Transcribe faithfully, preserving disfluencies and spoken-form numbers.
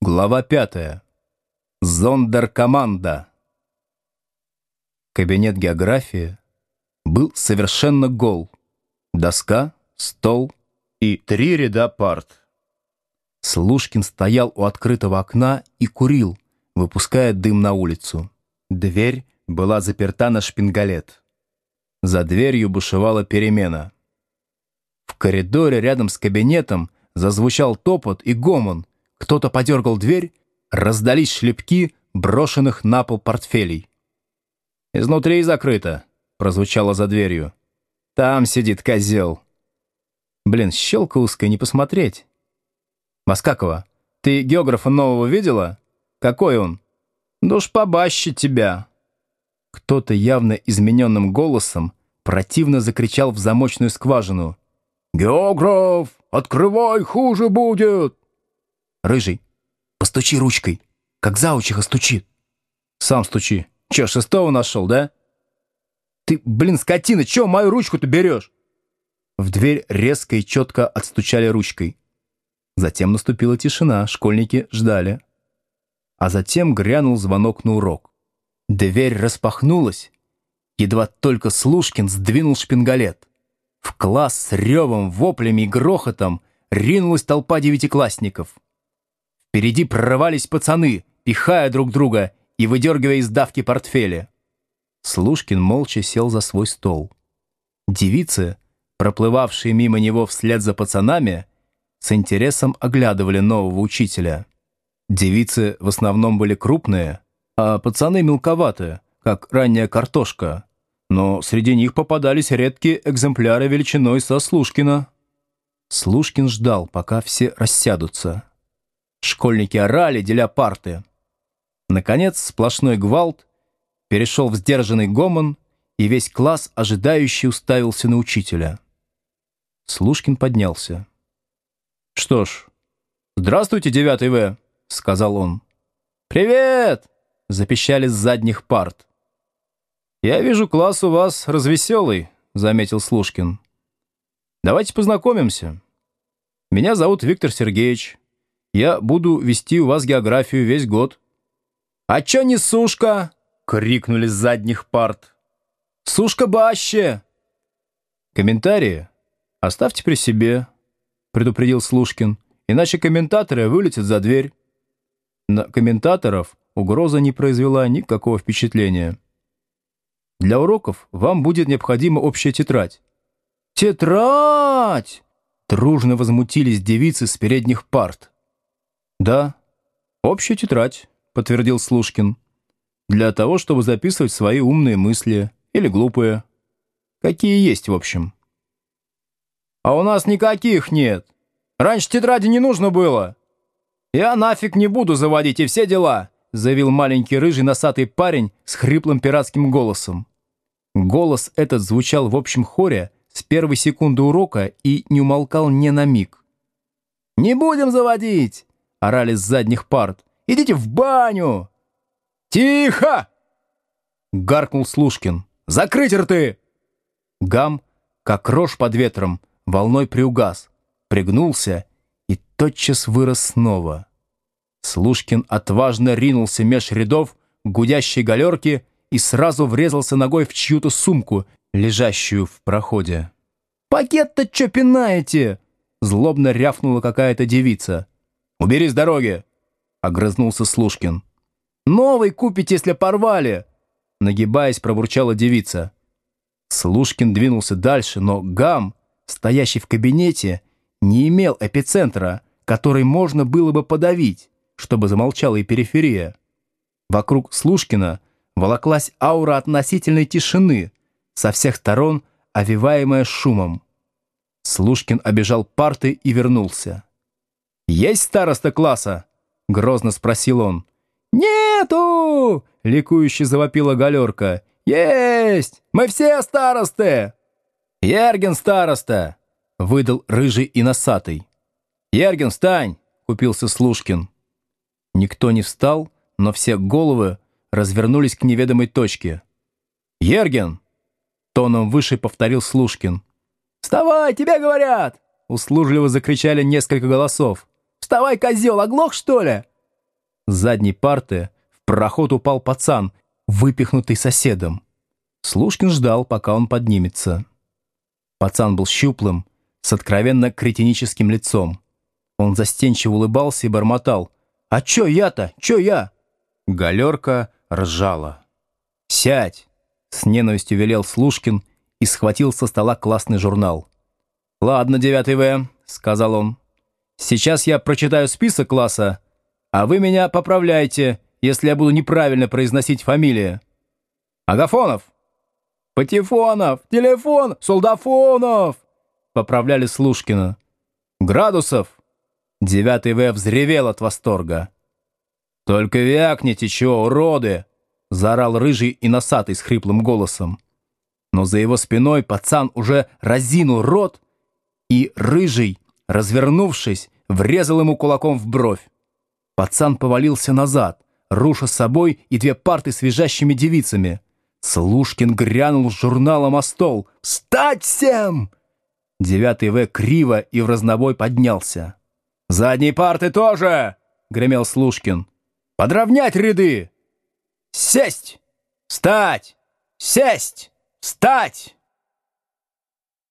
Глава пятая. Зондеркоманда. Кабинет географии был совершенно гол. Доска, стол и три ряда парт. Слушкин стоял у открытого окна и курил, выпуская дым на улицу. Дверь была заперта на шпингалет. За дверью бушевала перемена. В коридоре рядом с кабинетом зазвучал топот и гомон. Кто-то подергал дверь, раздались шлепки брошенных на пол портфелей. «Изнутри закрыто», — прозвучало за дверью. «Там сидит козел». Блин, щелка узкая, не посмотреть. «Маскакова, ты географа нового видела? Какой он?» «Да уж побаще тебя». Кто-то явно измененным голосом противно закричал в замочную скважину. «Географ, открывай, хуже будет!» «Рыжий, постучи ручкой, как заучиха стучит». «Сам стучи. Че, шестого нашел, да?» «Ты, блин, скотина, че мою ручку-то берешь?» В дверь резко и четко отстучали ручкой. Затем наступила тишина, школьники ждали. А затем грянул звонок на урок. Дверь распахнулась, едва только Слушкин сдвинул шпингалет. В класс с ревом, воплями и грохотом ринулась толпа девятиклассников. Впереди прорывались пацаны, пихая друг друга и выдергивая из давки портфели. Слушкин молча сел за свой стол. Девицы, проплывавшие мимо него вслед за пацанами, с интересом оглядывали нового учителя. Девицы в основном были крупные, а пацаны мелковатые, как ранняя картошка. Но среди них попадались редкие экземпляры величиной со Слушкина. Слушкин ждал, пока все рассядутся. Школьники орали, деля парты. Наконец, сплошной гвалт перешел в сдержанный гомон, и весь класс, ожидающий, уставился на учителя. Слушкин поднялся. «Что ж, здравствуйте, девятый В», — сказал он. «Привет!» — запищали с задних парт. «Я вижу, класс у вас развеселый», — заметил Слушкин. «Давайте познакомимся. Меня зовут Виктор Сергеевич. Я буду вести у вас географию весь год». «А чё не Сушка?» — крикнули с задних парт. «Сушка баще!» «Комментарии оставьте при себе», — предупредил Слушкин, «иначе комментаторы вылетят за дверь». На комментаторов угроза не произвела никакого впечатления. «Для уроков вам будет необходима общая тетрадь». «Тетрадь!» — дружно возмутились девицы с передних парт. «Да, общая тетрадь», — подтвердил Слушкин, «для того, чтобы записывать свои умные мысли или глупые. Какие есть, в общем». «А у нас никаких нет. Раньше тетради не нужно было». «Я нафиг не буду заводить, и все дела», — заявил маленький рыжий носатый парень с хриплым пиратским голосом. Голос этот звучал в общем хоре с первой секунды урока и не умолкал ни на миг. «Не будем заводить!» — орали с задних парт. «Идите в баню!» «Тихо!» — гаркнул Слушкин. «Закрыть рты!» Гам, как рожь под ветром, волной приугас, пригнулся и тотчас вырос снова. Слушкин отважно ринулся меж рядов к гудящей галерке и сразу врезался ногой в чью-то сумку, лежащую в проходе. «Пакет-то чё пинаете?» — злобно рявкнула какая-то девица. «Убери с дороги!» — огрызнулся Слушкин. «Новый купите, если порвали!» — нагибаясь, пробурчала девица. Слушкин двинулся дальше, но Гам, стоящий в кабинете, не имел эпицентра, который можно было бы подавить, чтобы замолчала и периферия. Вокруг Слушкина волоклась аура относительной тишины, со всех сторон овиваемая шумом. Слушкин обежал парты и вернулся. «Есть староста класса?» — грозно спросил он. «Нету!» — ликующе завопила галерка. «Есть! Мы все старосты!» «Ерген староста!» — выдал рыжий и носатый. «Ерген, встань!» — купился Слушкин. Никто не встал, но все головы развернулись к неведомой точке. «Ерген!» — тоном выше повторил Слушкин. «Вставай, тебе говорят!» — услужливо закричали несколько голосов. «Вставай, козел, оглох, что ли?» С задней парты в проход упал пацан, выпихнутый соседом. Слушкин ждал, пока он поднимется. Пацан был щуплым, с откровенно кретиническим лицом. Он застенчиво улыбался и бормотал: «А чё я-то? Чё я?» Галерка ржала. «Сядь!» — с ненавистью велел Слушкин и схватил со стола классный журнал. «Ладно, девятый В», — сказал он. «Сейчас я прочитаю список класса, а вы меня поправляйте, если я буду неправильно произносить фамилии. Агафонов! Патефонов! Телефон! Солдафонов!» — поправляли Слушкина. «Градусов!» — девятый В взревел от восторга. «Только вякните, чего, уроды!» — заорал рыжий и носатый с хриплым голосом. Но за его спиной пацан уже разинул рот, и рыжий, развернувшись, врезал ему кулаком в бровь. Пацан повалился назад, руша с собой и две парты с визжащими девицами. Слушкин грянул с журналом о стол. «Встать всем!» девятый В криво и в разнобой поднялся. «Задние парты тоже!» — гремел Слушкин. «Подровнять ряды! Сесть! Встать! Сесть! Встать!»